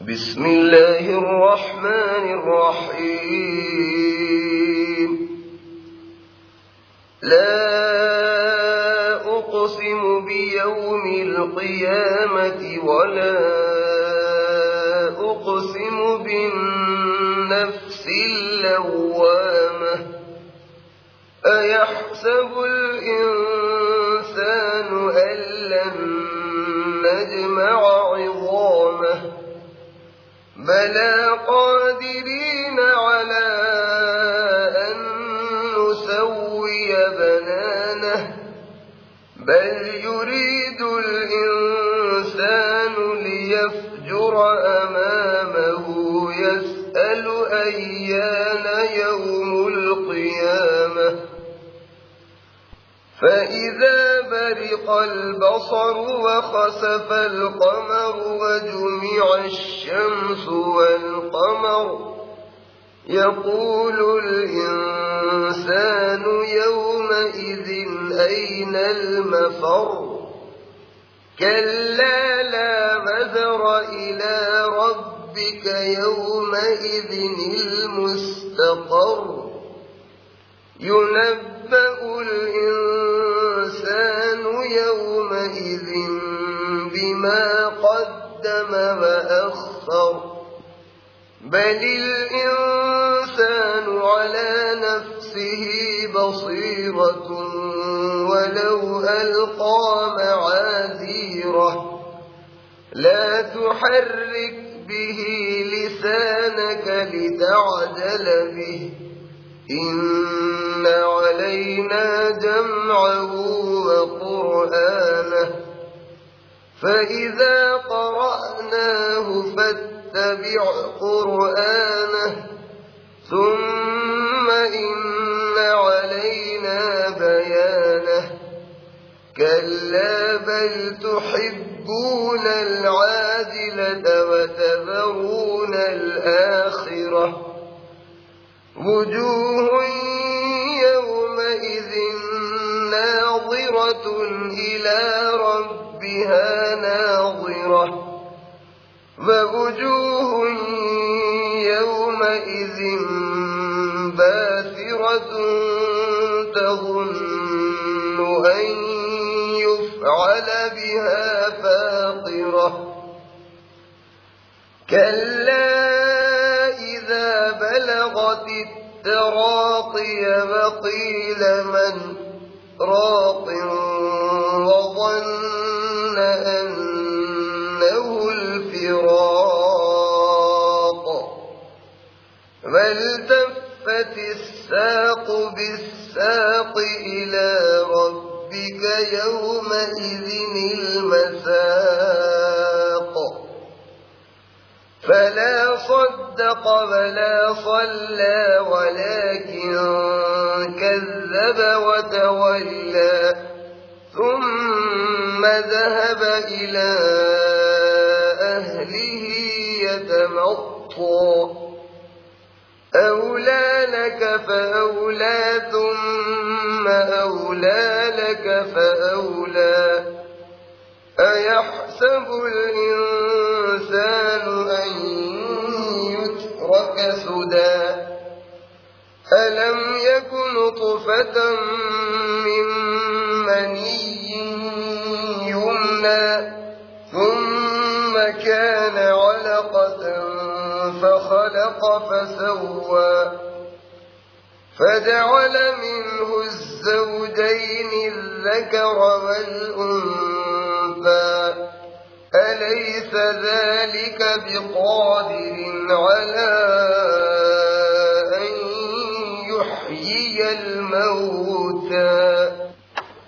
بسم الله الرحمن الرحيم لا أقسم بيوم القيامة ولا أقسم بالنفس اللوامة أيحسب الإنسان أن لن نجمع عظامه بلى قادرين على أن نسوي بنانه بل يريد الإنسان ليفجر أمامه يسأل أيان يوم القيامة فإذا برق البصر وخسف القمر وجمع الشمس والقمر يقول الإنسان يومئذ أين المفر كلا لا وزر إلى ربك يومئذ المستقر ينبأ الإنسان يومئذ بما قدم وأخر بل الإنسان على نفسه بصيرة ولو ألقى معاذيره لا تحرك به لسانك لتعجل به إن علينا جمعه وقرآنه فإذا قرأناه فاتبع قرآنه ثم إن علينا بيانه كلا بل تحبون العاجلة وتذرون الآخرة وجوه يومئذ ناظرة إلى ربها ناظرة ووجوه يومئذ باسرة تظن أن يفعل بها فاقرة كلا إذا بلغت التراقي وقيل من راق وظن أنه الفراق والتفت الساق بالساق إلى ربك يومئذ المساق فلا صدق ولا صلى ولكن كذب وتولى ثم ذهب إلى أهله يتمطى أولى لك فأولى ثم أولى لك فأولى أيحسب الإنسان أن يترك سدى ألم يكن نطفة من مني يمنى ثم كان علقة فخلق فسوى فجعل منه الزوجين الذكر والأنثى أليس ذلك بقادر على